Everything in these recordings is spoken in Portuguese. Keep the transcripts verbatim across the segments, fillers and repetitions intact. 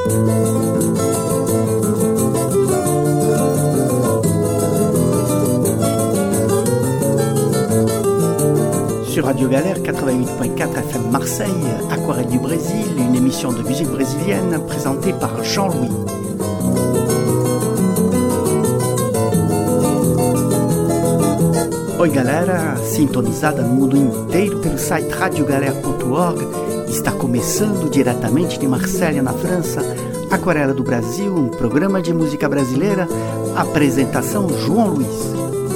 Sur Radio Galère quatre-vingt-huit point quatre F M Marseille, Aquarelle du Brésil, une émission de musique brésilienne présentée par Jean-Louis. Oi galera, sintonizada no mundo inteiro pelo site radio galera ponto org, está começando diretamente de Marselha, na França, Aquarela do Brasil, um programa de música brasileira, apresentação João Luiz.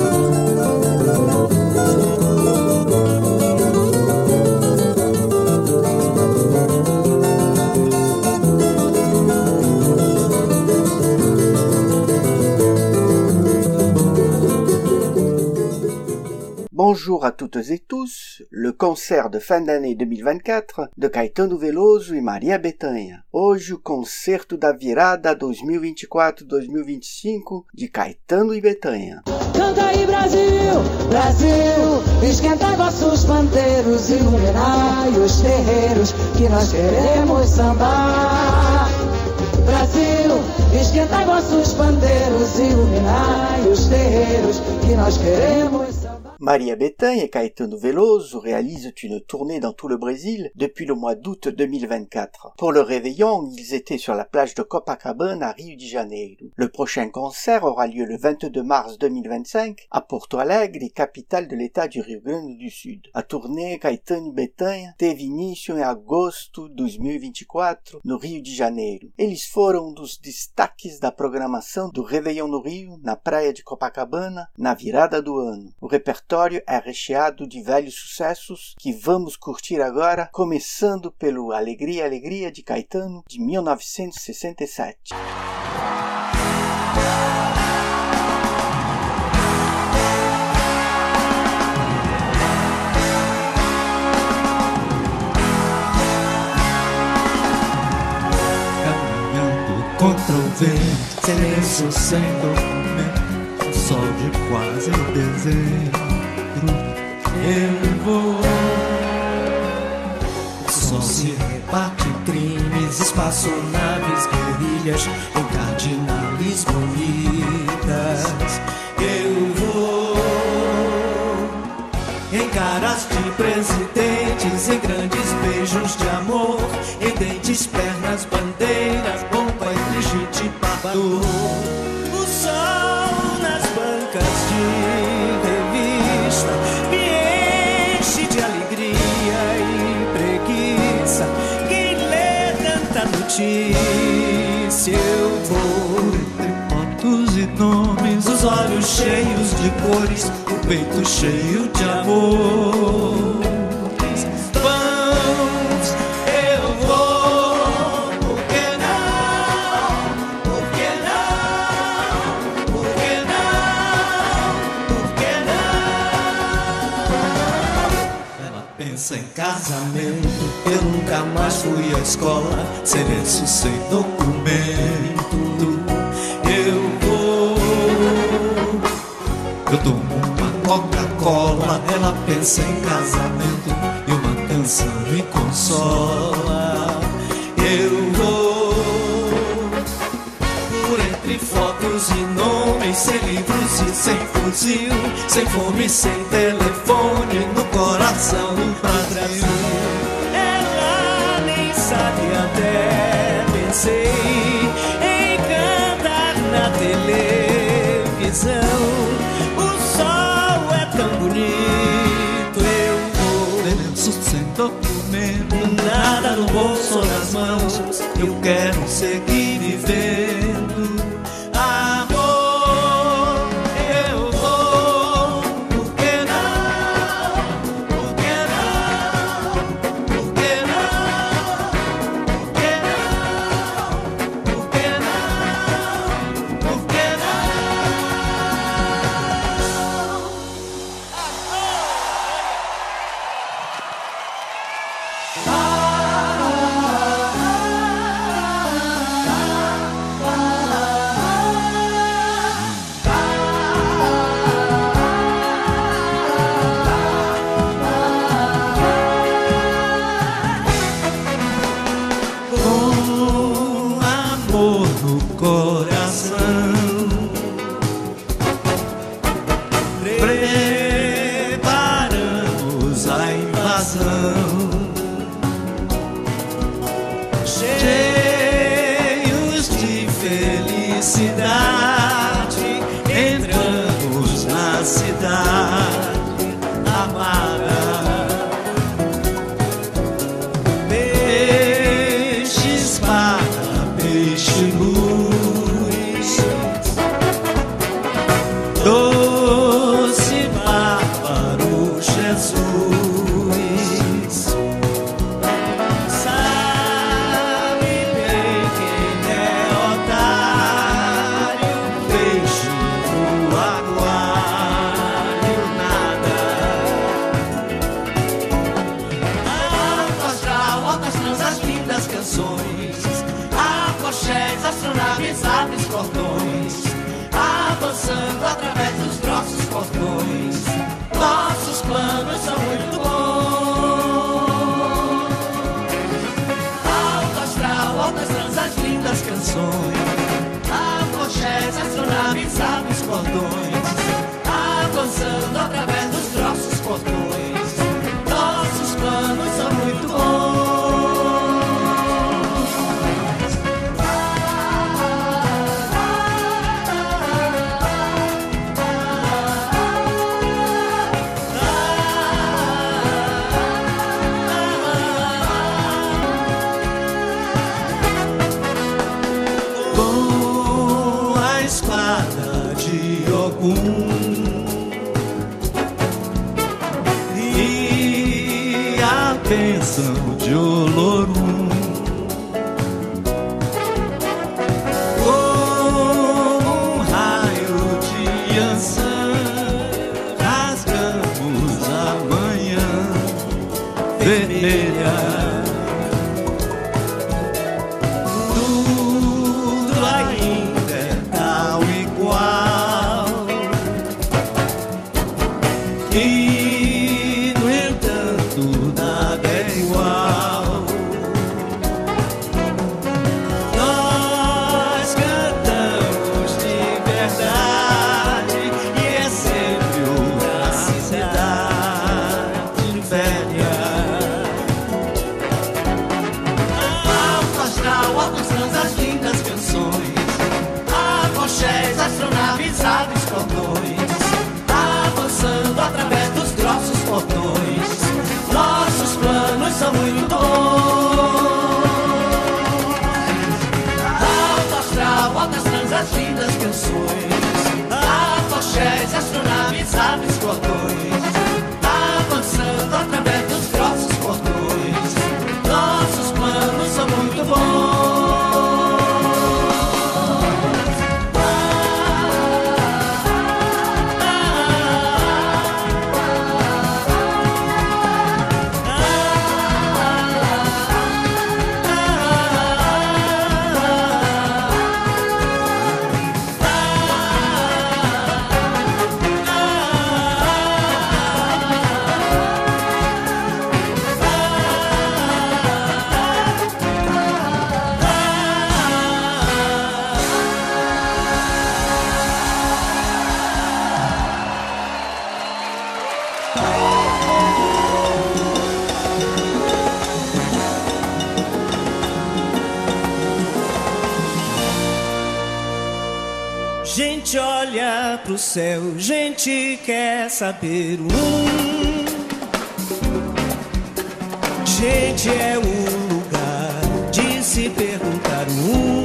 Bonjour à toutes et tous, le concert de fin d'année dois mil e vinte e quatro de Caetano Veloso e Maria Bethânia. Hoje o concerto da virada dois mil e vinte e quatro dois mil e vinte e cinco de Caetano e Bethânia. Canta aí Brasil, Brasil, esquenta vossos pandeiros, iluminai os terreiros que nós queremos sambar. Brasil, esquenta vossos pandeiros, iluminai os terreiros que nós queremos sambar. Maria Bethânia et Caetano Veloso réalisent une tournée dans tout le Brésil depuis le mois d'août deux mille vingt-quatre. Pour le réveillon, ils étaient sur la plage de Copacabana à Rio de Janeiro. Le prochain concert aura lieu le vingt-deux mars deux mille vingt-cinq à Porto Alegre, capitale de l'état du Rio Grande do Sul. A turnê Caetano e Bethânia teve início em agosto de dois mil e vinte e quatro no Rio de Janeiro. Eles foram um dos destaques da programação do Réveillon no Rio, na praia de Copacabana, na virada do ano. O repertório é recheado de velhos sucessos que vamos curtir agora, começando pelo Alegria, Alegria de Caetano, de mil novecentos e sessenta e sete. Caminhando contra o vento, silêncio sem documento, um sol de quase dezembro. Eu vou. O som se rebate em crimes, espaçonaves, guerrilhas, em cardinalismo unidas. Eu vou em caras de presidentes, em grandes beijos de amor, em dentes, pernas, bandeiras, bomba e Brigitte Bardot. O sol nas bancas de revista me enche de alegria e preguiça que lê tanta notícia. Eu vou entre fotos e nomes, os olhos cheios de cores, o peito cheio de amor. Sem casamento, eu nunca mais fui à escola, silêncio sem documento. Eu vou, eu tomo uma Coca-Cola, ela pensa em casamento e uma canção me consola. Eu vou por entre fotos e nomes, sem livros e sem fuzil, sem fome, sem telefone, no coração do Brasil. Ela nem sabe, até pensei em cantar na televisão. O sol é tão bonito, eu vou lenço sem documento, nada no bolso ou nas mãos, eu quero seguir vivendo. Ah, cidade, entramos na cidade amada. Peixe, espada, peixe, luz, doce bárbaro Jesus. Astronaves, aves, cordões, avançando através dos grossos portões. Nossos planos são muito bons. Alto astral, altas transas, lindas canções, afoxés, astronaves, aves, cordões, avançando através dos grossos portões. Nossos planos são muito bons. E a bênção de Olorum, como um raio de Ançã, rasgamos a manhã vermelha. Tudo ainda é tal e qual, e no entanto nada é igual. Nós cantamos de verdade e é sempre uma cidade velha. Alto astral, altas transas, lindas canções, afoxés, astronaves, aves, cordões, avançando através dos grossos portões. Nossos planos são muito bons. Alto astral, altas transas, lindas canções, afoxés, astronaves, aves, cordões, avançando através dos grossos portões. Nossos planos são muito bons. Gente olha pro céu, gente quer saber o um. Gente é o lugar de se perguntar o um.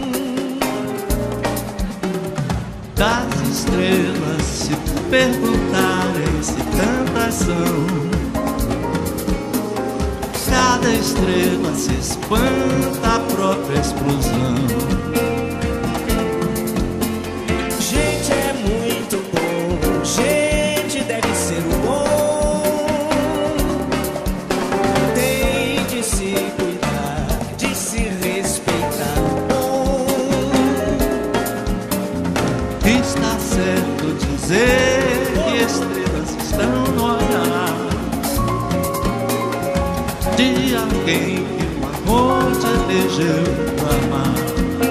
Das estrelas se perguntarem se tantas são. Cada estrela se espanta a própria explosão. Dizer que estrelas estão no olhar de alguém que o amor te elegeu pra amar.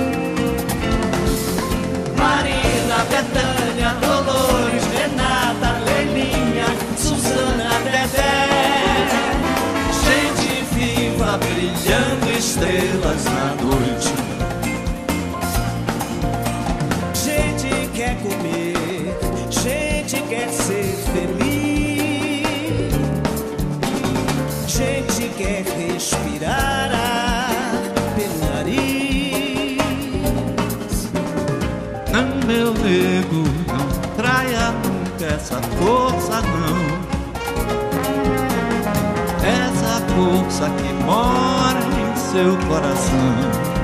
Marina, Betânia, Dolores, Renata, Leilinha, Suzana, Dedé, gente viva brilhando estrelas na noite. é respirar ar pelo nariz. Não, meu nego, não traia nunca essa força, não. Essa força que mora em seu coração.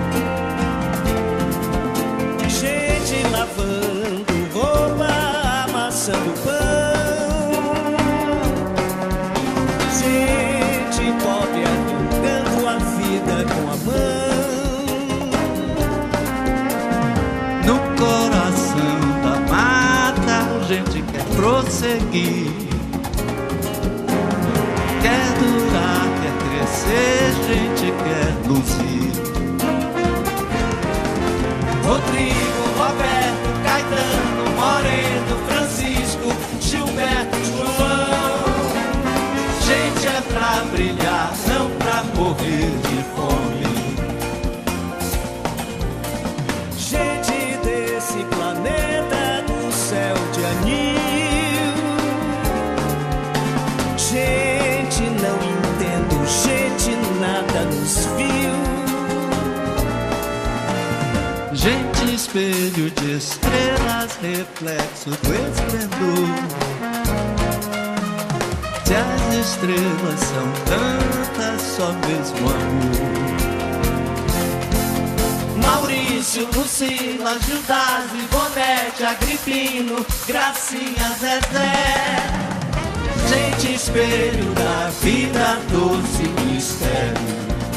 Gente lavando roupa, amassando pão. Gente pobre arrancando a vida com a mão. No coração da mata a gente quer prosseguir. Quer durar, quer crescer, gente quer luzir. Rodrigo, Roberto, Caetano, Moreno, Francisco, Gilberto, João. Gente é pra brilhar, não pra morrer de fome. Gente desse planeta do céu de anil. Gente não entendo, gente nada nos viu. Gente, espelho de estrelas, reflexo do esplendor. Se as estrelas são tantas, só mesmo amor. Maurício, Lucila, Judas, Ivonete, Agripino, Gracinha, Zezé. Gente, espelho da vida, doce mistério.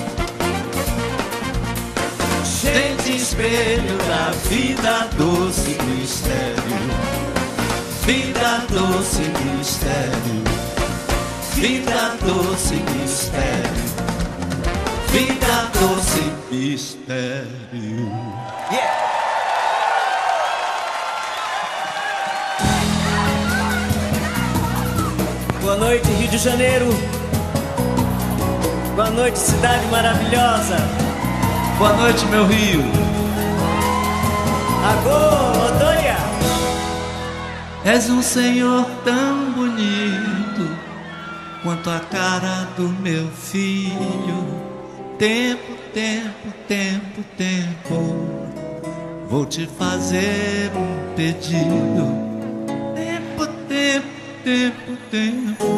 Gente, espelho da vida, doce mistério. Vida, doce mistério. Vida, doce mistério. Vida, doce Mistério. Yeah. Boa noite, Rio de Janeiro. Boa noite, cidade maravilhosa. Boa noite, meu Rio. Agô, Odônia. És um senhor tão bonito quanto a cara do meu filho. Tempo, tempo, tempo, tempo, vou te fazer um pedido. Tempo, tempo, tempo, tempo.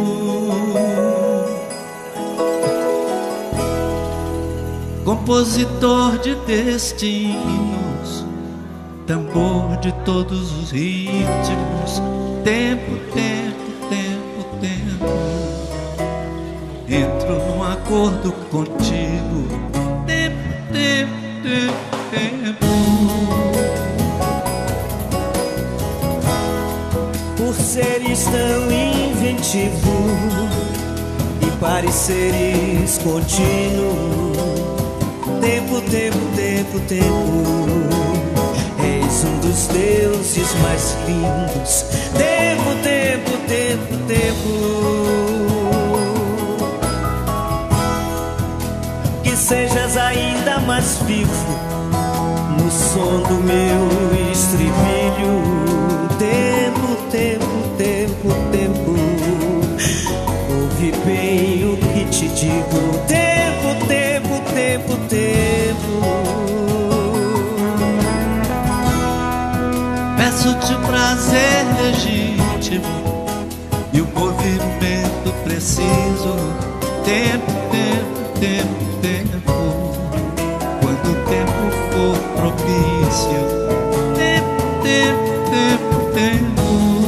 Compositor de destinos, tambor de todos os ritmos. Tempo, tempo, tempo, tempo. Entro num acordo contigo. Tempo, tempo, tempo, tempo. Por seres tão inventivo e pareceres contínuo. Tempo, tempo, tempo, tempo. És um dos deuses mais lindos. Tempo, tempo, tempo, tempo. Que sejas ainda mais vivo no som do meu estribilho. Tempo, tempo, tempo, tempo. Ouve bem o que te digo. Tempo, tempo, tempo, tempo. Peço-te o prazer legítimo e o movimento preciso. Tempo, tempo, tempo, tempo. Quando o tempo for propício. Tempo, tempo, tempo, tempo.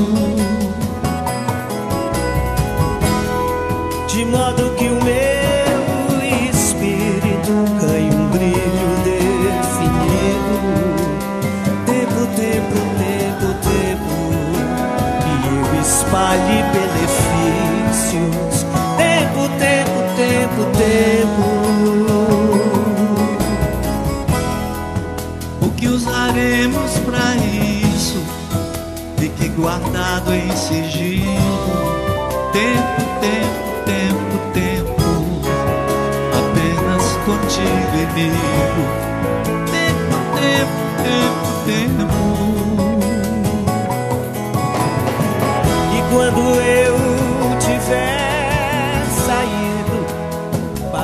De modo que o meu espírito ganhe um brilho definido. Tempo, tempo, tempo, tempo. E eu espalhe benefícios. Tempo, tempo, tempo, tempo. O que usaremos pra isso fique guardado em sigilo. Tempo, tempo, tempo, tempo. Apenas contigo e comigo. Tempo, tempo, tempo, tempo. E quando eu tiver saído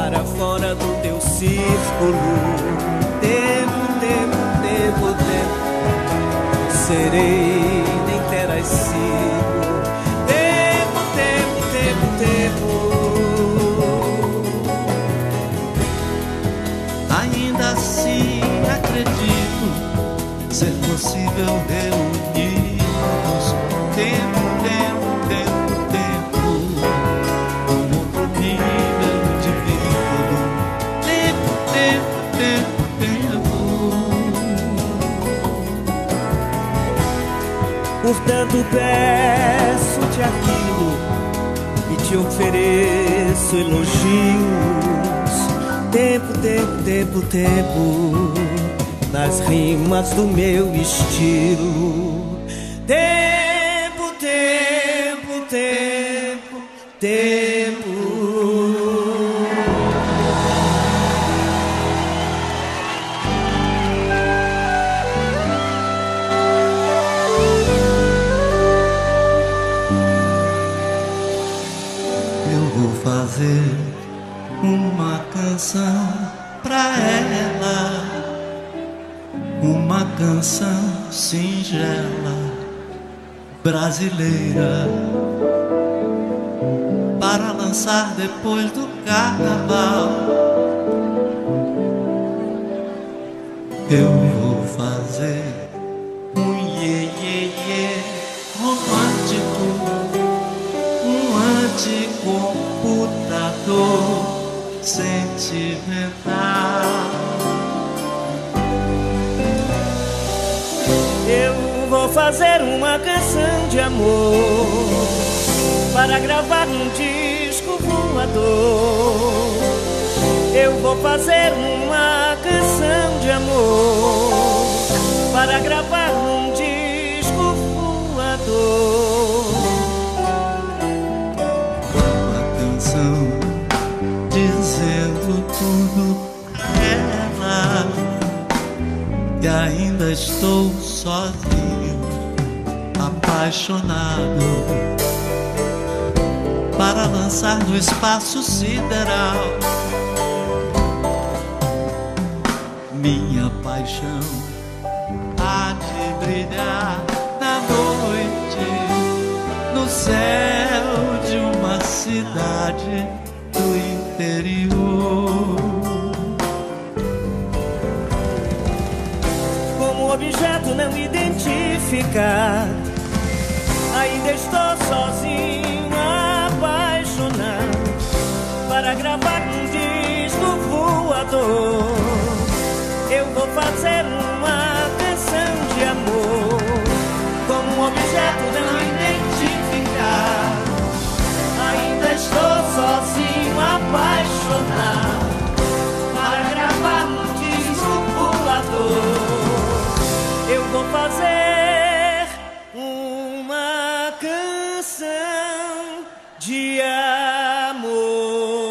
escuro. Tempo, tempo, tempo, tempo, serei, nem terás sido. Tempo, tempo, tempo, tempo. Ainda assim acredito ser possível reunirmos. Tempo, tempo, tempo, tempo, um outro nível de vida. Tempo, tempo, tempo, tempo. Portanto peço-te aquilo e te ofereço elogios. Tempo, tempo, tempo, tempo, nas rimas do meu estilo. Tempo, tempo, tempo, tempo. Eu vou fazer uma canção pra ela, uma canção singela, brasileira, para lançar depois do carnaval. Eu vou fazer um iê, iê, iê romântico, um anticomputador sentimental. Eu vou fazer uma canção de amor para gravar num disco voador. Eu vou fazer uma canção de amor para gravar num disco voador. Uma canção dizendo tudo ela, que ainda estou sozinho, apaixonado, para lançar no espaço sideral minha paixão há de brilhar na noite, no céu de uma cidade do interior. Como objeto não identificado, ainda estou sozinho, apaixonado, para gravar um disco voador. Eu vou fazer uma canção de amor, como um objeto não identificado. Ainda estou sozinho, apaixonado, para gravar um disco voador. Eu vou fazer uma canção de amor.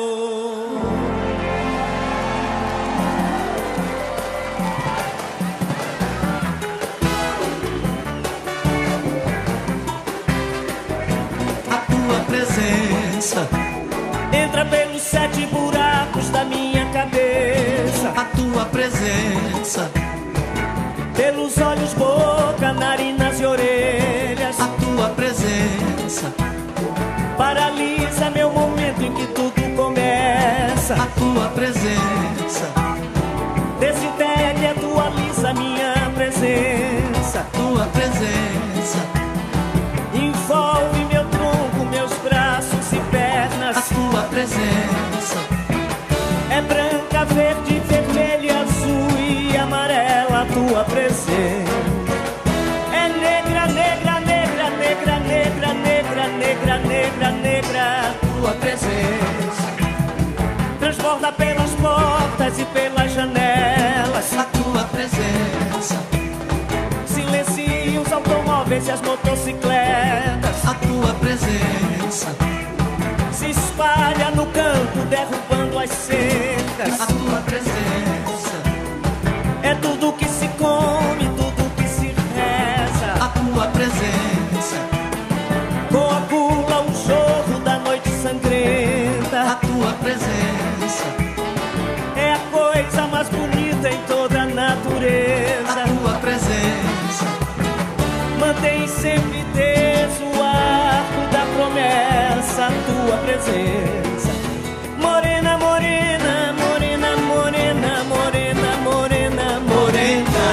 Presença entra pelos sete buracos da minha cabeça. A tua presença pelos olhos, boca, narinas e orelhas. A tua presença paralisa meu momento em que tudo começa. A tua presença desintegra e atualiza minha presença. A tua presença envolve meu tronco, meus braços e pernas. A tua presença é branca, verde, vermelha, azul e amarela. A tua presença é negra, negra, negra, negra, negra, negra, negra, negra, negra. A tua presença transborda pelas portas e pelas janelas. A tua presença silencia os automóveis e as motocicletas. A tua presença se espalha no campo, derrubando as cercas. A tua presença é tudo que se come, tudo que se reza. A tua presença coagula o jorro da noite sangrenta. A tua presença é a coisa mais natureza, a tua presença mantém sempre teso o arco da promessa, a tua presença. Morena, morena, morena, morena, morena, morena, morena.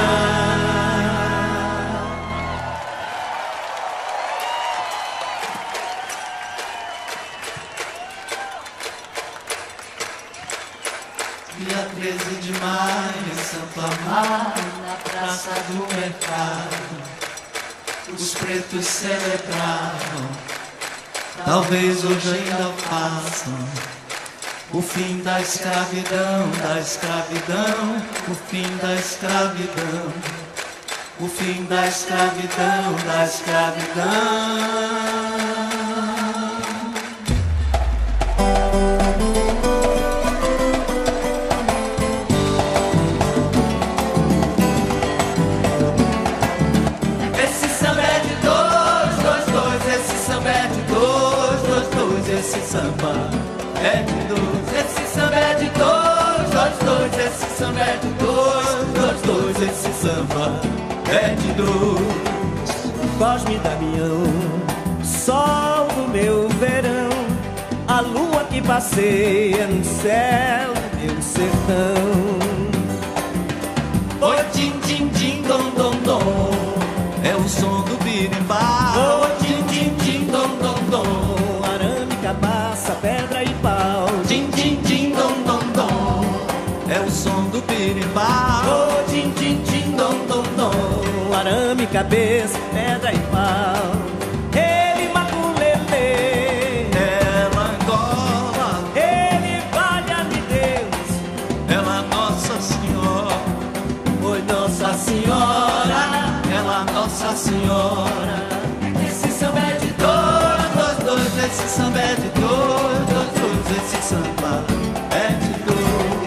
Dia treze de maio, Santo Amaro, na praça do mercado, os pretos celebravam, talvez hoje ainda façam, o fim da escravidão, da escravidão, o fim da escravidão, o fim da escravidão, da escravidão. Esse samba é de dois, esse samba é de dois, dois, dois, esse samba é de dois, dois, dois, esse samba é de dois. Cosme Damião, sol do meu verão, a lua que passeia no céu do meu sertão. Oi, tim, tim, tim, dom, dom, dom, é o som do birimbau. Oi, tim, tim, tim, dom, dom, dom, cabaça, pedra e pau. Tim, tim, tim, dom, dom, dom, é o som do birimbau. Oh, tim, tim, tim, dom, dom, dom, arame, cabeça, pedra e pau. Ele maculele, ela Angola, ele valha-me Deus, ela Nossa Senhora. Oi, Nossa Senhora, ela Nossa Senhora. Esse samba é de dois, dois, dois, esse samba é de dois, dois, dois, esse samba é de dois.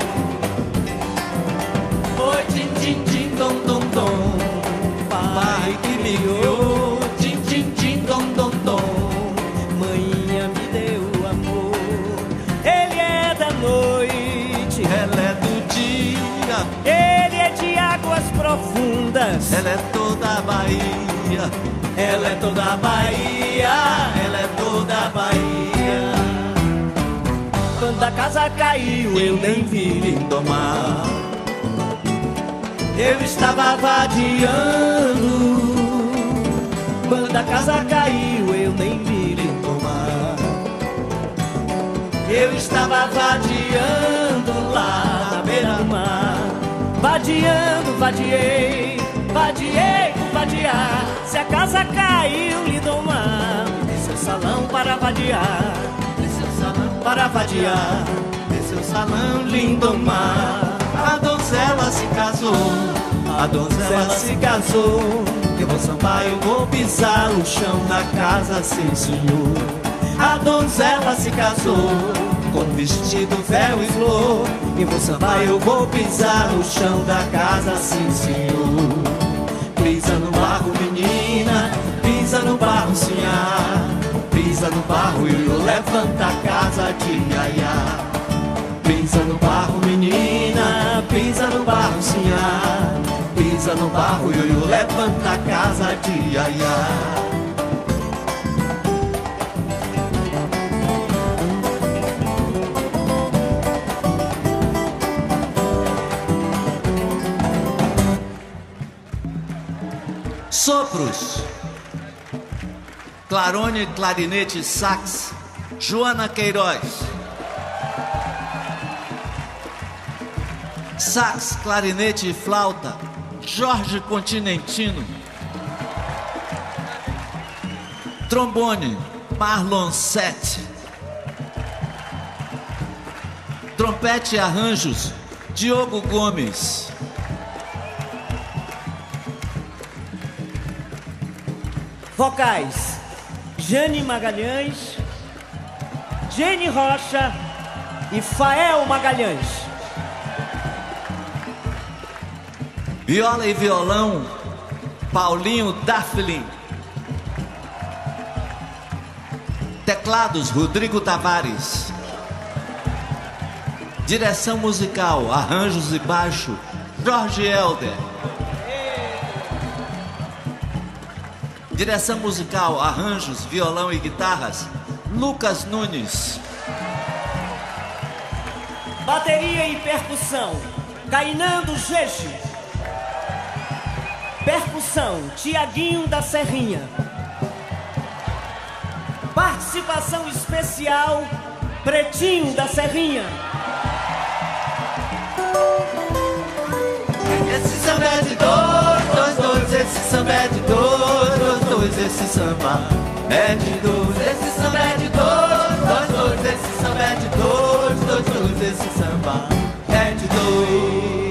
Oi, tim, tim, tim, dom, dom, dom, pai que me guiou, tim, tim, tim, dom, dom, dom, manhã me deu amor. Ele é da noite, ela é do dia, ele é de águas profundas, ela é toda a Bahia. Ela é toda a Bahia, ela é toda a Bahia. Quando a casa caiu, eu nem vi Lindomar. Eu estava vadiando. Quando a casa caiu, eu nem vi Lindomar. Eu estava vadiando lá na beira do mar. Vadiando, vadiei, vadiei por vadiar. Se a casa caiu, Lindomar, desce o salão para vadiar, desce o salão para vadiar, desce o salão, Lindomar. A donzela se casou, a donzela se casou. Eu vou sambar, eu vou pisar o chão da casa, sim senhor. A donzela se casou, com vestido, véu e flor. Eu vou sambar, eu vou pisar o chão da casa, sim senhor. Pisa no barro, menina, pisa no barro, sinhá. Pisa no barro, ioiô, levanta a casa de iaiá. Pisa no barro, menina, pisa no barro, sinhá. Pisa no barro, ioiô, levanta a casa de iaiá. Sopros, clarone, clarinete, sax, Joana Queiroz. Sax, clarinete e flauta, Jorge Continentino. Trombone, Marlon Sete. Trompete e arranjos, Diogo Gomes. Vocais, Jane Magalhães, Jenny Rocha e Fael Magalhães. Viola e violão, Paulinho Daflin. Teclados, Rodrigo Tavares. Direção musical, arranjos e baixo, Jorge Helder. Direção musical, arranjos, violão e guitarras, Lucas Nunes. Bateria e percussão, Cainando Gege. Percussão, Tiaguinho da Serrinha. Participação especial, Pretinho da Serrinha. Esse samba é de dois, dois, dois. Esse samba é de dois, dois, dois. Esse samba é de dois. Esse samba é de dois, dois, dois. Esse samba é de dois, dois, dois. Esse samba é de dois.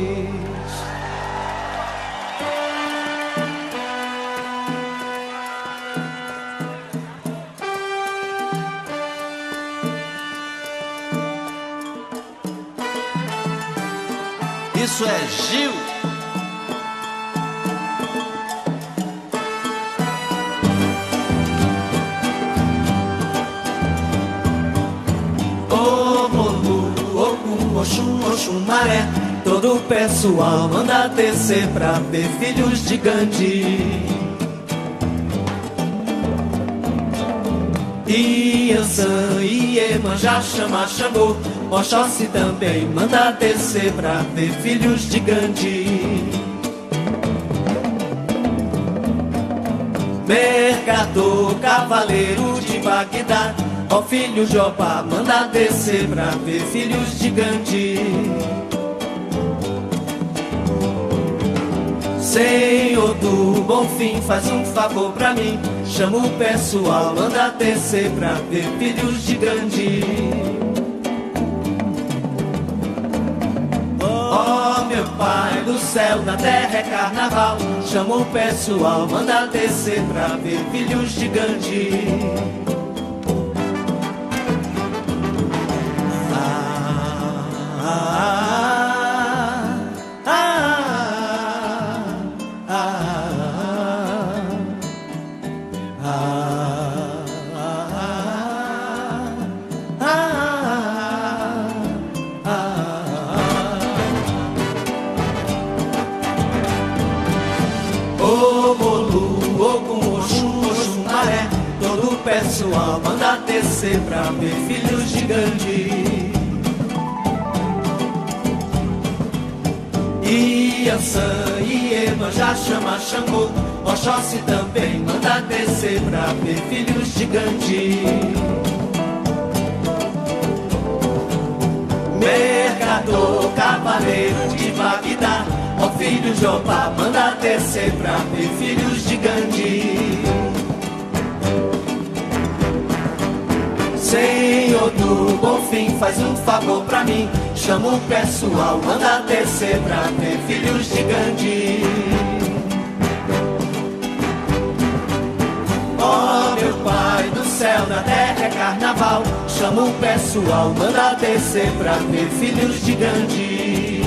Isso é Gil. Ô Molu, Ogum, Oxum, Oxum, Maré, todo o pessoal manda descer pra ver filhos de Gandhi. Iansã, Iemanjá, chama, chamou. Oxóssi também manda descer pra ver filhos de Gandhi. Mercador, cavaleiro de Bagdá, ó filho de Opá, manda descer pra ver filhos de Gandhi. Senhor do Bom Fim, faz um favor pra mim, chama o pessoal, manda descer pra ver filhos de Gandhi. Oh meu Pai do céu, na terra é carnaval, chama o pessoal, manda descer pra ver filhos de Gandhi. Ah, ah, ah, ah, ah, ah, ah, ah, ah. Ô Molu, Ogum, Oxum, Oxum, Maré, todo o pessoal manda descer pra ver filhos de Gandhi. Iansã, Iemanjá, chama, chamou. Oxóssi também manda descer pra ver filhos de Gandhi. Mercador, cavaleiro de Bagdá, ó filho de Opá, manda descer pra ver filhos de Gandhi. Senhor do Bom Fim, faz um favor pra mim, chama o pessoal, manda descer pra ver filhos de Gandhi. Oh meu Pai do céu, na terra é carnaval, chama o pessoal, manda descer pra ver filhos de Gandhi.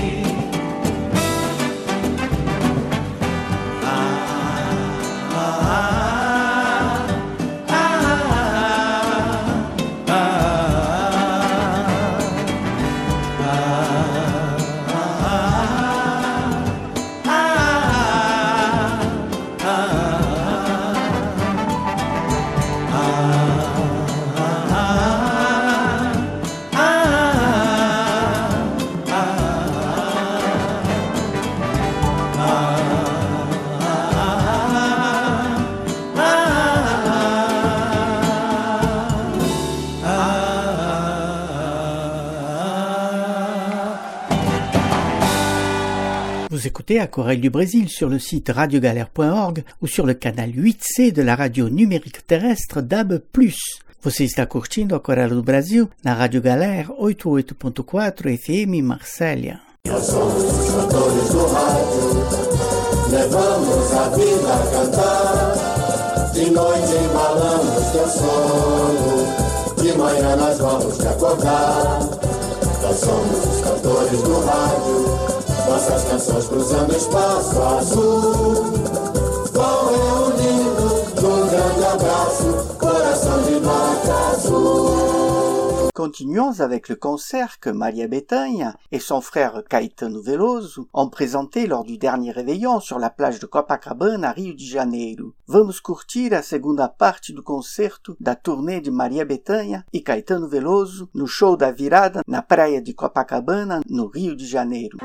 Vous écoutez A Chorale du Brésil sur le site radio galère point org ou sur le canal huit C de la radio numérique terrestre D A B plus. Você está curtindo A Chorale do Brasil na Rádio Galera oitenta e oito ponto quatro F M Marsella. Nós somos os cantores do rádio, levamos a vida a cantar. De noite embalamos teu sono, de manhã nós vamos te acordar. Nós somos os cantores do rádio, nossas canções cruzando espaço azul. Vão reunindo num grande abraço, coração de nota azul. Continuons avec le concert que Maria Bethânia et son frère Caetano Veloso ont présenté lors du dernier réveillon sur la plage de Copacabana, Rio de Janeiro. Vamos curtir a segunda parte do concerto da turnê de Maria Bethânia e Caetano Veloso no show da virada na praia de Copacabana, no Rio de Janeiro.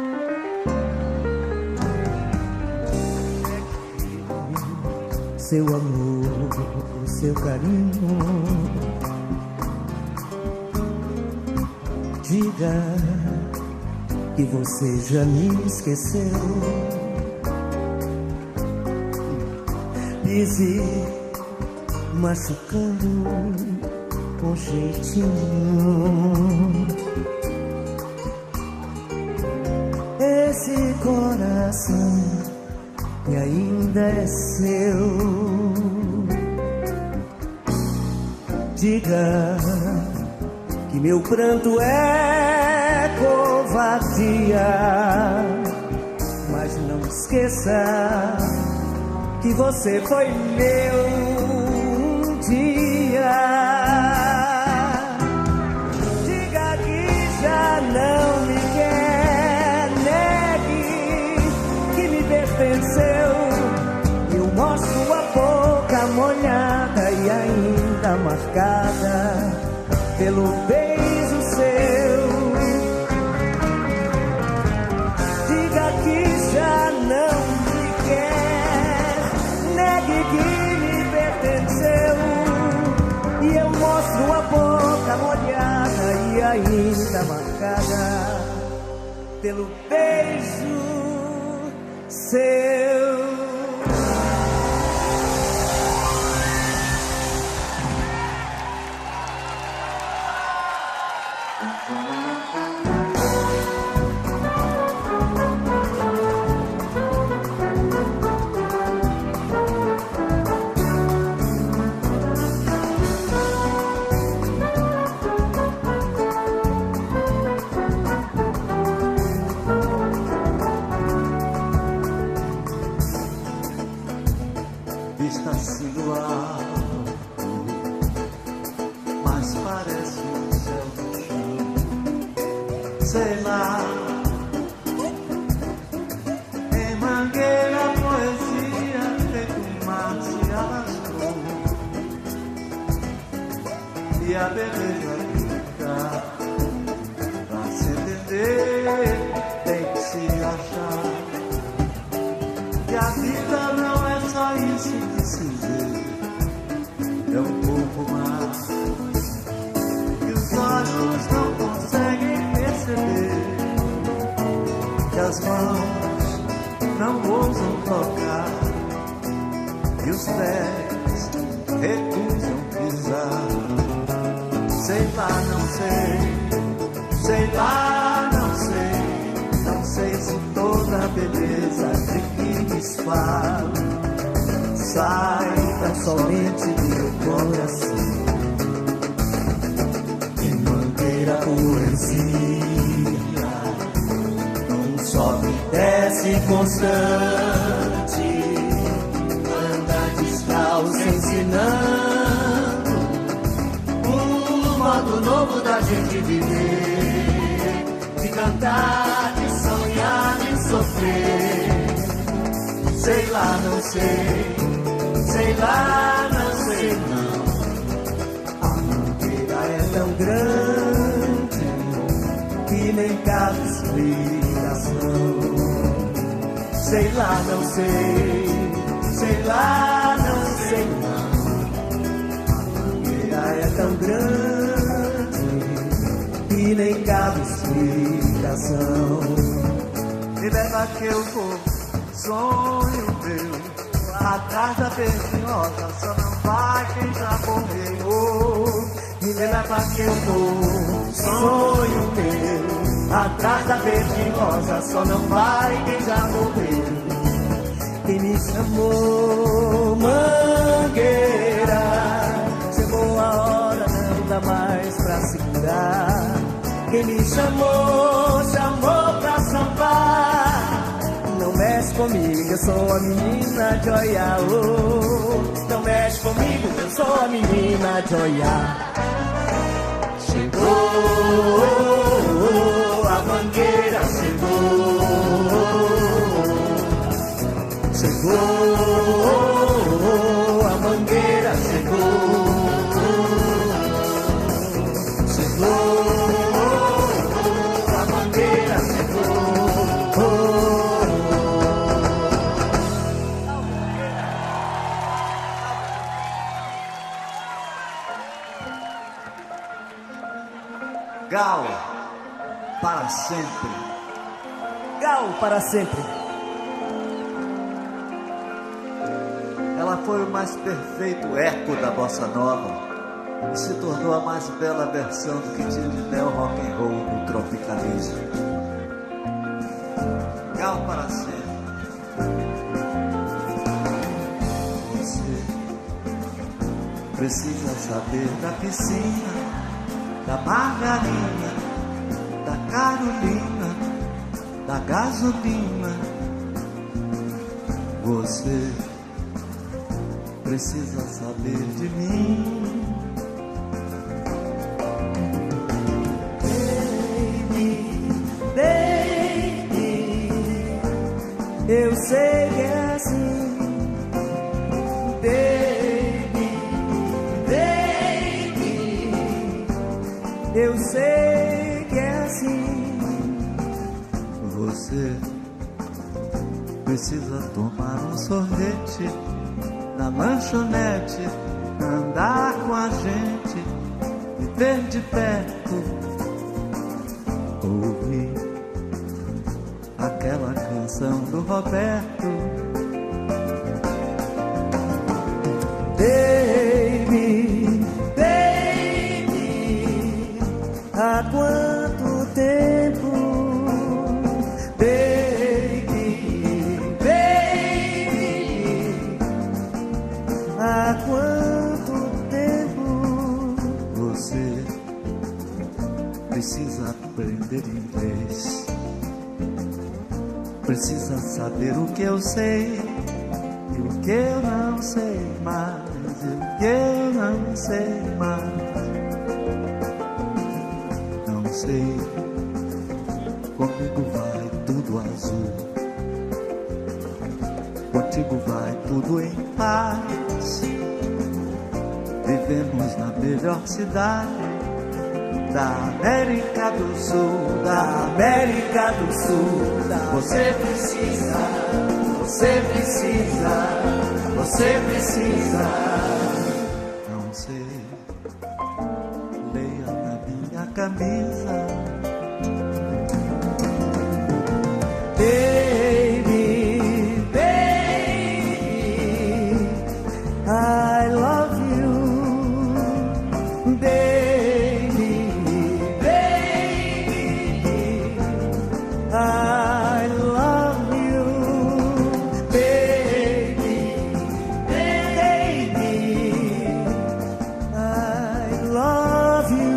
Seu amor, seu carinho, diga que você já me esqueceu. Pise machucando com jeitinho esse coração que ainda é seu. Diga que meu pranto é covardia, mas não esqueça que você foi meu um dia. Diga que já não me quer, negue que me pertenceu. Eu mostro a boca molhada e ainda marcada pelo beijo seu. Diga que já não me quer, negue que me pertenceu. E eu mostro a boca molhada e ainda marcada pelo beijo seu. Vista-se do alto, mas parece um céu do chão. Sei lá, em Mangueira a poesia feito um mar se arrastou, e a beleza fica pra se entender tem que se achar. Que a vida não é só isso que se vê, é um pouco mais que os olhos não conseguem perceber, que as mãos não ousam tocar e os pés recusam pisar. Sei lá, não sei, sei lá, não sei, não sei se toda a beleza de que lhes falo sai tão somente do meu coração. Em Mangueira poesia não sobe e desce constante, anda descalço ensinando um modo novo da gente viver, de cantar, de sonhar, de sofrer. Sei lá, não sei, sei lá, não sei não. A Mangueira é tão grande que nem cabe explicação. Sei lá, não sei, sei lá, não sei não. A Mangueira é tão grande que nem cabe explicação. Me leva que eu vou, sonho meu, atrás da verdinhosa, só não vai quem já morreu. Me leva que eu vou, sonho meu, atrás da verdinhosa, só não vai quem já morreu. Quem me chamou Mangueira, chegou a hora, não dá mais pra segurar. Quem me chamou, chamou pra sambar. Não mexe comigo, eu sou a menina de Oiá. Oh, não mexe comigo, eu sou a menina de Oiá. Chegou, a mangueira chegou. Chegou, a mangueira chegou. Gal, para sempre. Gal, para sempre. Ela foi o mais perfeito eco da bossa nova e se tornou a mais bela versão do que tinha de neo rock and roll no tropicalismo. Gal, para sempre. Você precisa saber da piscina, da margarina, da Carolina, da gasolina. Você precisa saber de mim. Baby, baby, eu sei que é assim. Baby, baby, eu sei que é assim. Você precisa tomar um sorvete na lanchonete, andar com a gente, viver de perto, ouvir aquela canção do Roberto. Baby, baby, há quanto tempo? Baby, baby, há quanto tempo? Você precisa aprender inglês, precisa saber o que eu sei e o que eu não sei mais, e o que eu não sei mais. Não sei, comigo vai tudo azul, contigo vai tudo em paz. Vivemos na melhor cidade da América do Sul, da América do Sul. Você precisa, você precisa, você precisa. Não sei, leia na minha camisa. Baby, baby, I love you. Baby, baby, I love you. Baby, baby, I love you.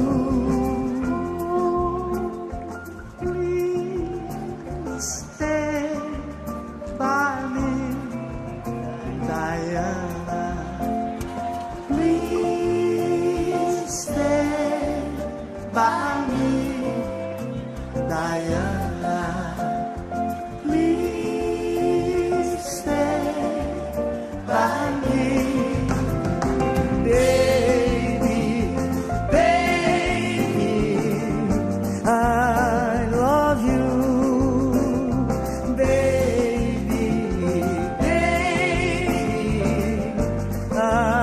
Please stay by me, Diana. Please stay by me, Diana. Please stay by me. Baby, baby, I love you. Baby, baby, I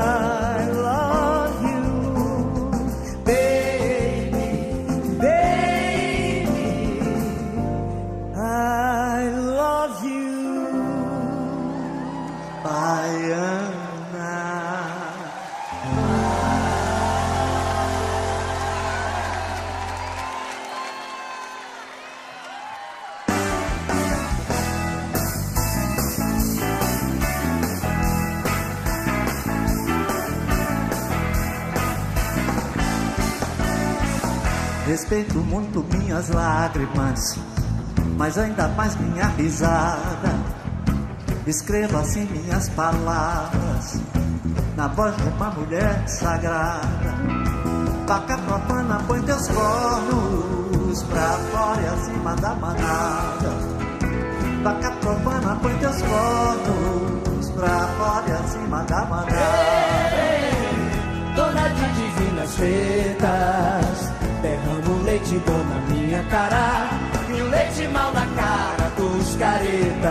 love you. Baby, baby, I love you. Baiana. Respeito muito minhas lágrimas, mas ainda mais minha risada. Escreva assim minhas palavras na voz de uma mulher sagrada. Vaca profana, põe teus cornos pra fora e acima da manada. Vaca profana, põe teus cornos pra fora e acima da manada. Dona de divinas tetas, derramo leite bom na minha cara e o leite mal na cara dos caretas.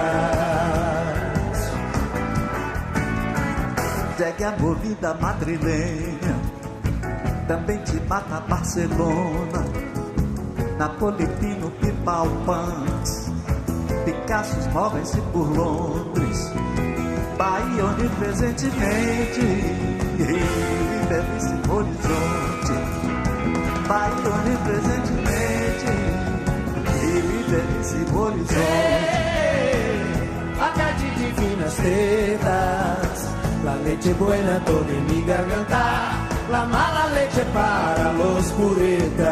Segue a movida madrilenha, também te mata Barcelona, Napolitano, Pipal, Punks, Picassos movem-se por Londres, Bahia onipresentemente, Rio belíssimo horizonte, Bahia onipresentemente, Rio belíssimo horizonte. Vaca de divinas tetas, la leche buena toda en mi garganta, la mala leche para los puretas.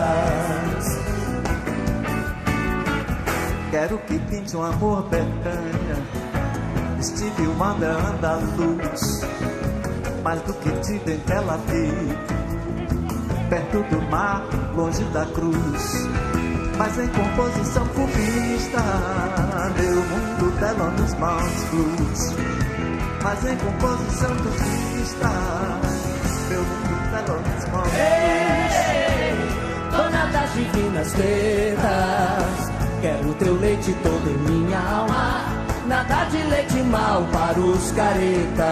Quero que pinte um amor Betânia, Steve Wonder andaluz, mais do que Tida em Tel Aviv, perto do mar, longe da cruz, mas em composição cubista, meu mundo dela nos maus blues, mas em composição cubista, meu mundo dela nos maus blues. Dona das divinas tetas, quero teu leite todo em minha alma, nada de leite mal para os caretas.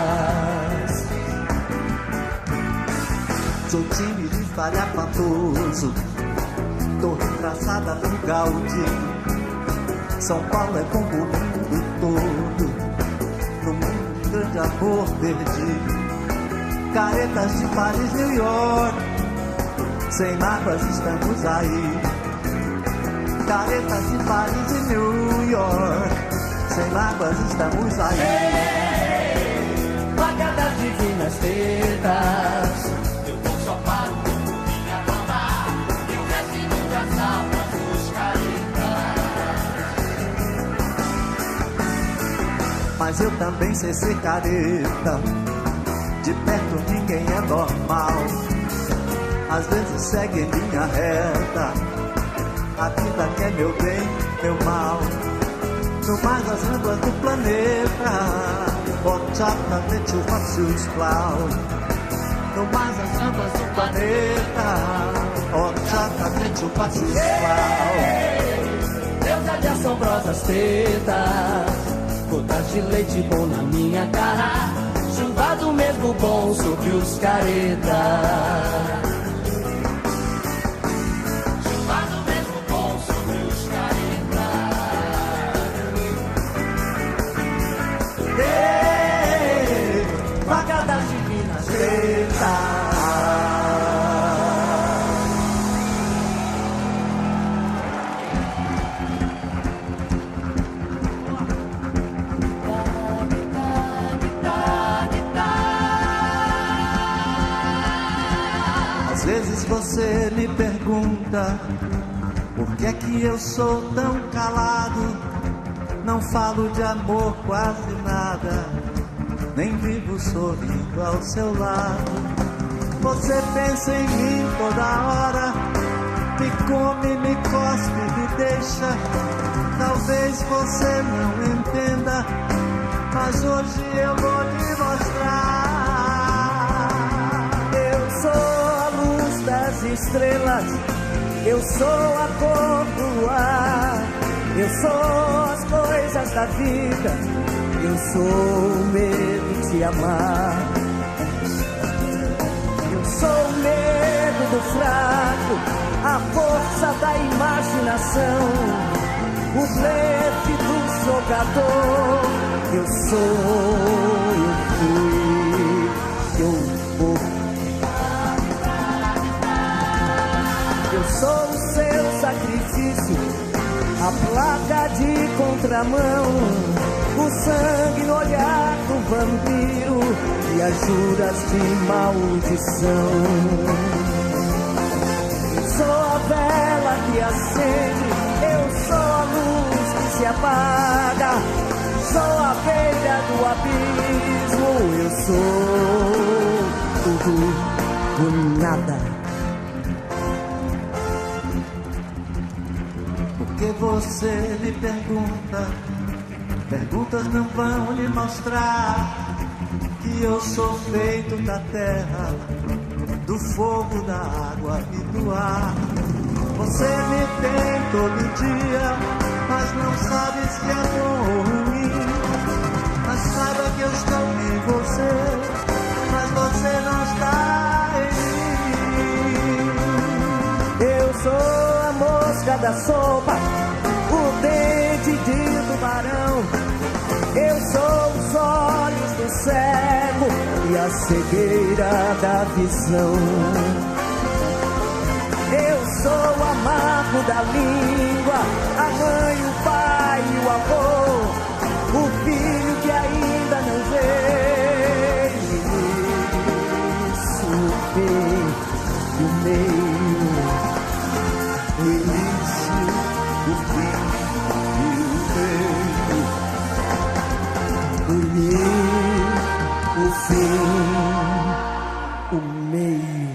Sou time de espalhafatoso, torre traçada no Gaudí, São Paulo é como o mundo todo, no mundo grande amor perdi. Caretas de Paris, New York, sem mágoas estamos aí. Caretas de Paris e New York, sem mágoas estamos aí. Ei, vaca das divinas tetas, eu vou só para o mundo minha banda, e o resto das almas dos caretas. Mas eu também sei ser careta, de perto ninguém é normal, às vezes segue em linha reta, a vida quer meu bem, meu mal. No mais as ângulas do planeta, exatamente o Márcio Plau. No mais as ângulas do planeta, exatamente o Márcio Plau. Deusa de assombrosas tetas, gotas de leite bom na minha cara, chuva do mesmo bom sobre os caretas. Vaca das divinas tetas. Às vezes você me pergunta por que é que eu sou tão calado, não falo de amor quase nada, nem vivo sorrindo ao seu lado. Você pensa em mim toda hora, me come, me cospe, me deixa. Talvez você não entenda, mas hoje eu vou te mostrar. Eu sou a luz das estrelas, eu sou a cor do ar, eu sou as coisas da vida, eu sou o medo de te amar. Eu sou o medo do fraco, a força da imaginação, o blefe do jogador. Eu sou, eu fui, eu vou. Eu sou o seu sacrifício, a placa de contramão, o sangue no olhar do vampiro e as juras de maldição. Eu sou a vela que acende, eu sou a luz que se apaga, sou a beira do abismo, eu sou tudo. por nada. Porque você me pergunta, perguntas não vão lhe mostrar que eu sou feito da terra, do fogo, da água e do ar. Você me tem todo dia, mas não sabe se é bom ou ruim. Mas saiba que eu estou em você, mas você não está em mim. Eu sou a mosca da sopa, o dente de tubarão. Eu sou os olhos do cego e a cegueira da visão. Eu sou o amargo da língua, a mãe, o pai e o avô, o filho que ainda não veio. Isso, o fim, o meio. Isso, o fim e o meio. O fim, o meio.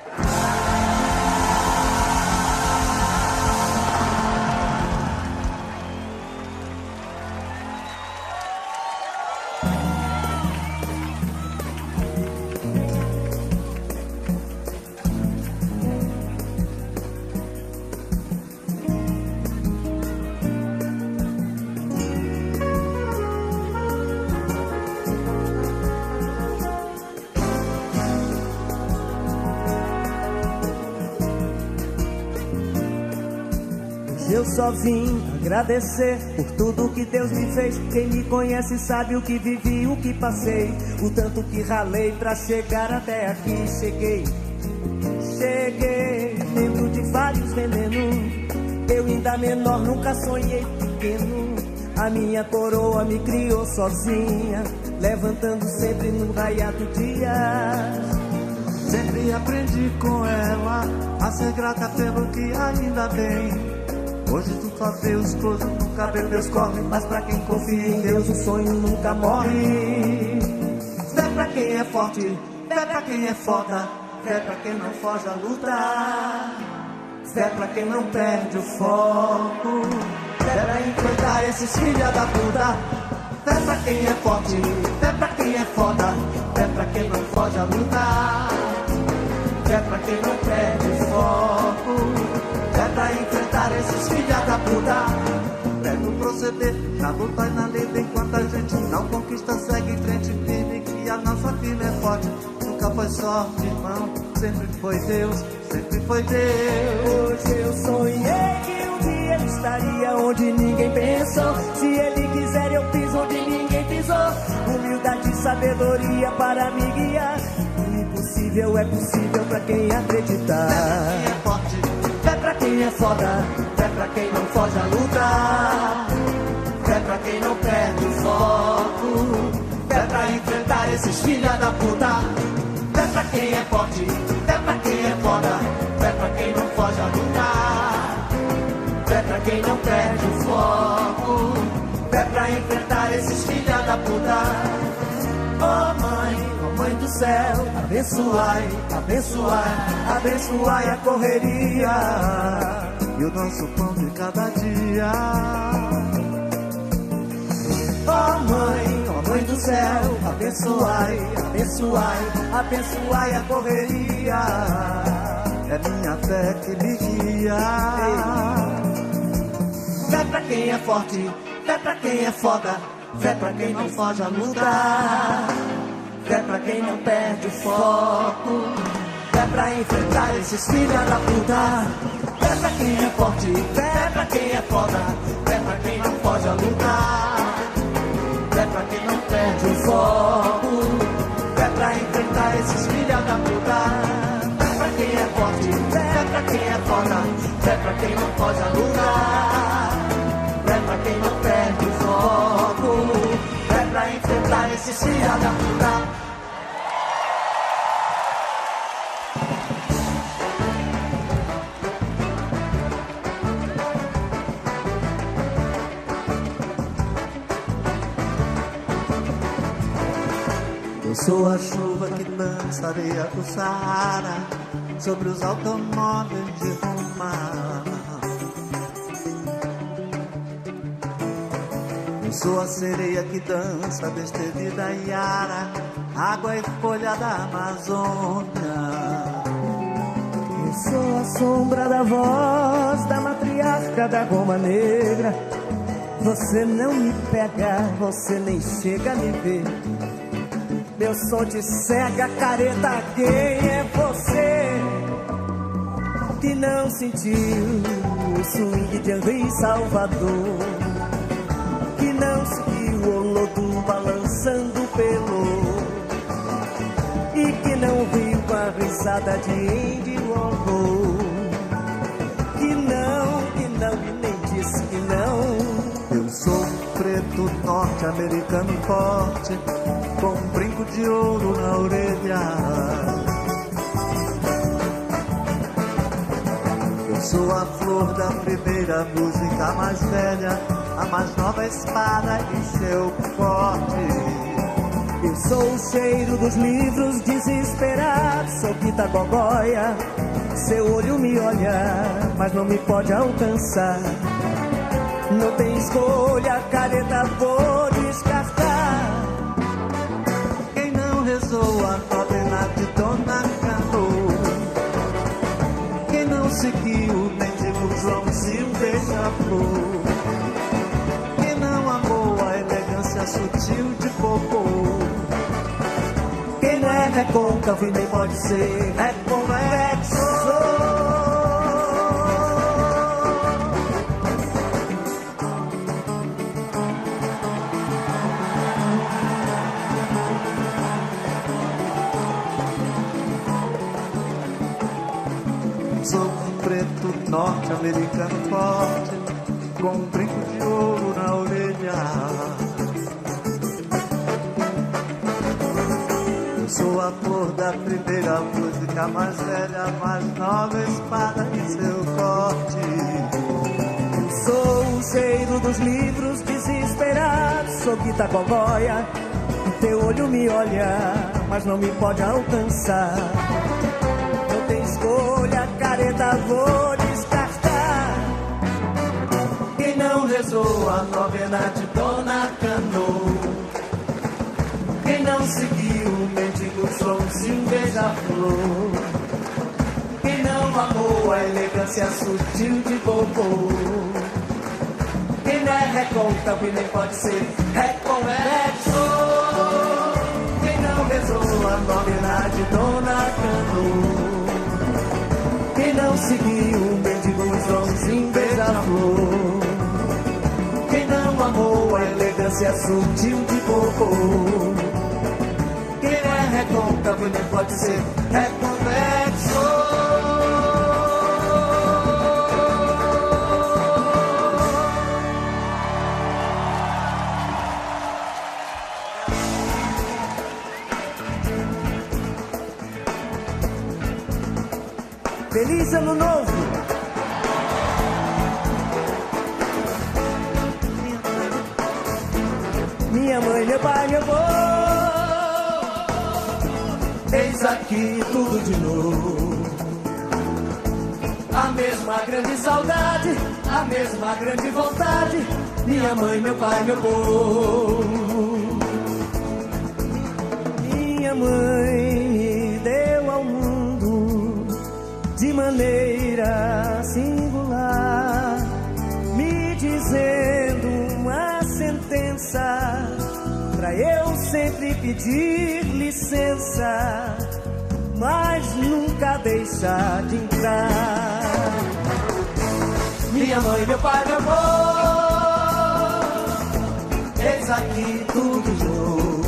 Eu só vim agradecer por tudo que Deus me fez. Quem me conhece sabe o que vivi, o que passei, o tanto que ralei pra chegar até aqui. Cheguei, cheguei dentro de vários venenos. Eu ainda menor, nunca sonhei pequeno. A minha coroa me criou sozinha, levantando sempre no raiar do dia. Sempre aprendi com ela a ser grata pelo que ainda tem. Hoje tu só vê os close, nunca vê meus corres. Mas pra quem confia em Deus o sonho nunca morre. Fé pra quem é forte, fé pra quem é foda, fé pra quem não foge a lutar, fé pra quem não perde o foco, fé pra enfrentar esses filha da puta. Fé pra quem é forte, fé pra quem é foda, fé pra quem não foge a lutar, fé pra quem não perde o foco, é pra enfrentar esses filha da puta. É no proceder, na luta e na lida. Enquanto a gente não conquista, segue em frente firme, que a nossa firma é forte. Nunca foi sorte, irmão, sempre foi Deus, sempre foi Deus. Hoje eu sonhei que um dia eu estaria onde ninguém pensou. Se Ele quiser eu piso onde ninguém pisou. Humildade e sabedoria para me guiar. O impossível é possível pra quem acreditar. Quem é forte, fé pra quem é foda, fé pra quem não foge a lutar, fé pra quem não perde o foco, fé pra enfrentar esses filha da puta. Fé pra quem é forte, fé pra quem é foda, fé pra quem não foge a lutar, fé pra quem não perde o foco, fé pra enfrentar esses filha da puta. Oh mãe, oh mãe do céu, abençoai, abençoai, abençoai a correria e o nosso pão de cada dia. Oh mãe, oh mãe do céu, abençoai, abençoai, abençoai a correria. É minha fé que me guia. Fé pra quem é forte, fé pra quem é foda, fé pra quem não foge a lutar, fé pra quem não perde o foco, fé pra enfrentar esses filha da puta. Fé pra quem é forte, fé pra quem é foda, fé pra quem não foge a lutar, fé pra quem não perde o foco, fé pra enfrentar esses filha da puta. Fé pra quem é forte, fé pra quem é foda, fé pra quem não foge a lutar, fé pra quem não perde o foco, fé pra enfrentar esses filha da puta. Eu sou a chuva que dança areia do Saara, sobre os automóveis de Roma. Eu sou a sereia que dança destemida Iara, água e folha da Amazônia. Eu sou a sombra da voz da matriarca da Roma Negra. Você não me pega, você nem chega a me ver. Meu som te cega, careta, quem é você que não sentiu o swing de Henri Salvador, que não seguiu o Olodum balançando pelo, e que não riu com a risada de Andy Warhol, que não, que não, e nem disse que não. Eu sou preto norte-americano forte, com um brinco de ouro na orelha. Eu sou a flor da primeira música mais velha, a mais nova espada em seu corte. Eu sou o cheiro dos livros desesperados, sou Pita Gogóia. Seu olho me olha, mas não me pode alcançar. Não tem escolha, careta, vou descartar. Quem não rezou a novena de Dona Cano, quem não seguiu o mendigo Joãozinho beija-flor, quem não amou a elegância sutil de Popô, quem não é recôncavo e nem pode ser reconvexo. norte-americano forte, com um brinco de ouro na orelha. Eu sou a flor da primeira música mais velha, mais nova espada em seu corte. Eu sou o cheiro dos livros desesperados, sou Pita Gogóia. Teu olho me olha, mas não me pode alcançar. Não tem escolha, careta, vou descartar. Quem não rezou a novena de Dona Cano, quem não seguiu o mendigo Joãozinho beija-flor, quem não amou a elegância sutil de Bobô, quem não é recôncavo e nem pode ser reconvexo, rezou a novena de Dona Cano, quem não seguiu o mendigo Joãozinho beija-flor, quem não amou a elegância sutil de Popô, quem não é recôncavo e nem pode ser reconvexo. Feliz Ano Novo! Minha mãe, meu pai, meu avô, eis aqui tudo de novo. A mesma grande saudade, a mesma grande vontade. Minha mãe, meu pai, meu avô. Minha mãe me deu ao mundo de maneira singular, me dizendo uma sentença pra eu sempre pedir licença, mas nunca deixar de entrar. Minha mãe, meu pai, meu avô, eis aqui tudo de novo.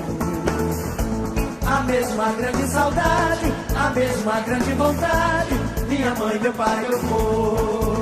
A mesma grande saudade, a mesma grande vontade. Minha mãe, meu pai, meu avô.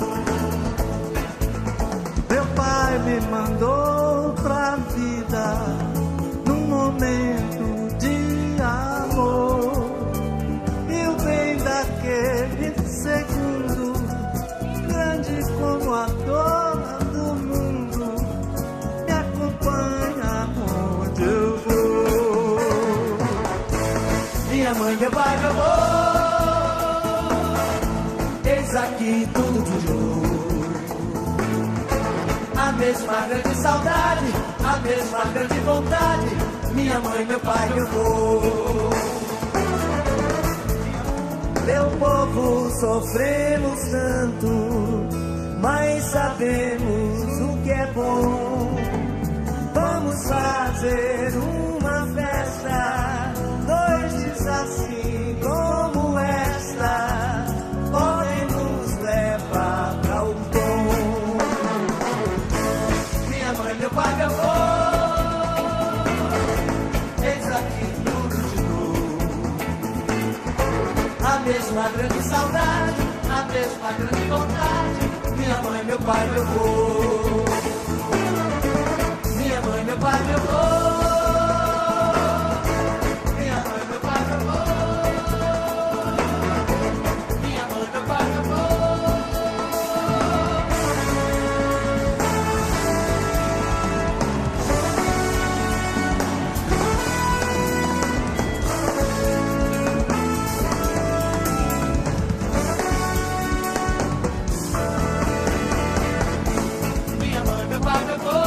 Meu pai me mandou pra vida num momento de amor, e o bem daquele segundo, grande como a dor do mundo, me acompanha onde eu vou. mãe, meu pai, meu avô. Eis aqui tudo de novo. A mesma grande saudade, a mesma grande vontade. Minha mãe, meu pai, meu avô. Meu povo, sofremos tanto, mas sabemos o que é bom. Vamos fazer uma festa, noites assim como esta podem nos levar ao bom. Minha mãe, meu pai, meu avô, eis aqui tudo de novo. A mesma grande saudade, a mesma grande vontade. Minha mãe, meu pai, meu avô. Minha mãe, meu pai, meu avô. Minha mãe, meu pai, meu avô. Minha mãe, meu pai, meu avô. Minha mãe, meu pai, meu avô.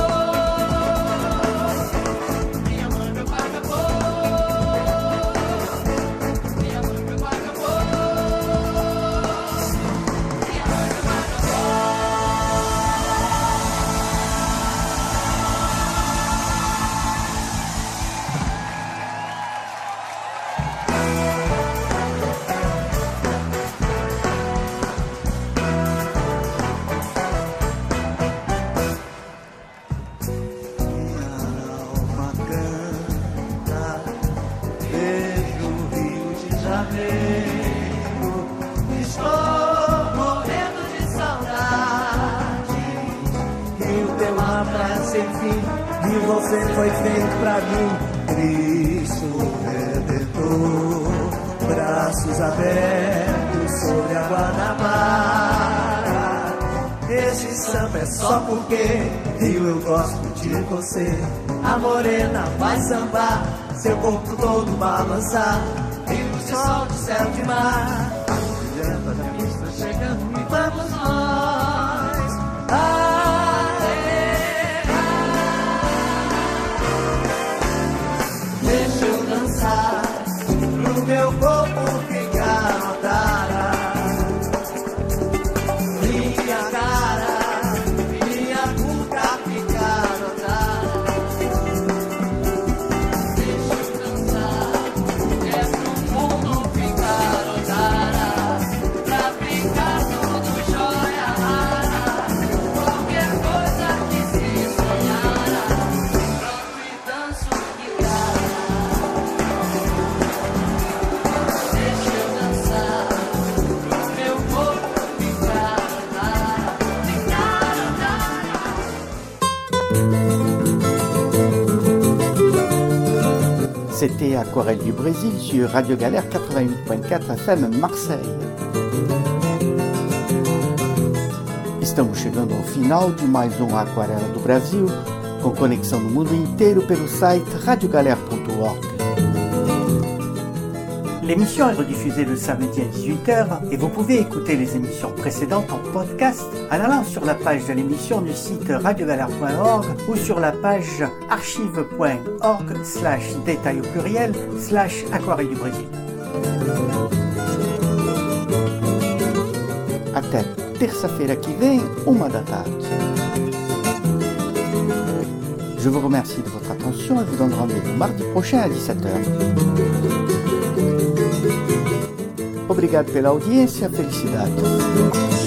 Estou morrendo de saudade. Rio teu mar pra sem fim, e você foi feito pra mim. Cristo Redentor, braços abertos sobre a Guanabara. Este samba é só porque Rio eu gosto de você. A morena vai sambar, seu corpo todo balançar. Rio de sol, de céu, de mar. Brilhando a pista, chegando e vamos nós. Aê, deixa eu dançar pro meu corpo ficar notara. Minha cara, minha boca ficar notada. Deixa eu dançar, é pro mundo ficar notada. Pra ficar tudo jóia rara. Qualquer coisa que se sonhara, pronto e danço guitarra. Deixa eu dançar pro meu corpo ficar notada. Ficar notada. C'était Aquarelle du Brésil sur Radio Galère quatre-vingt-huit point quatre F M Marseille. Estamos chegando ao final de mais um Aquarela do Brasil, com conexão no mundo inteiro pelo site radio galère point org. L'émission est rediffusée le samedi à dix-huit heures et vous pouvez écouter les émissions précédentes en podcast en allant sur la page de l'émission du site radio galère point org ou sur la page archive point org slash détail au pluriel slash Aquarelle du Brésil. Até terça-feira que vem, uma da tarde. Je vous remercie de votre attention et vous donne rendez-vous mardi prochain à dix-sept heures. Obrigado pela audiência, felicidades.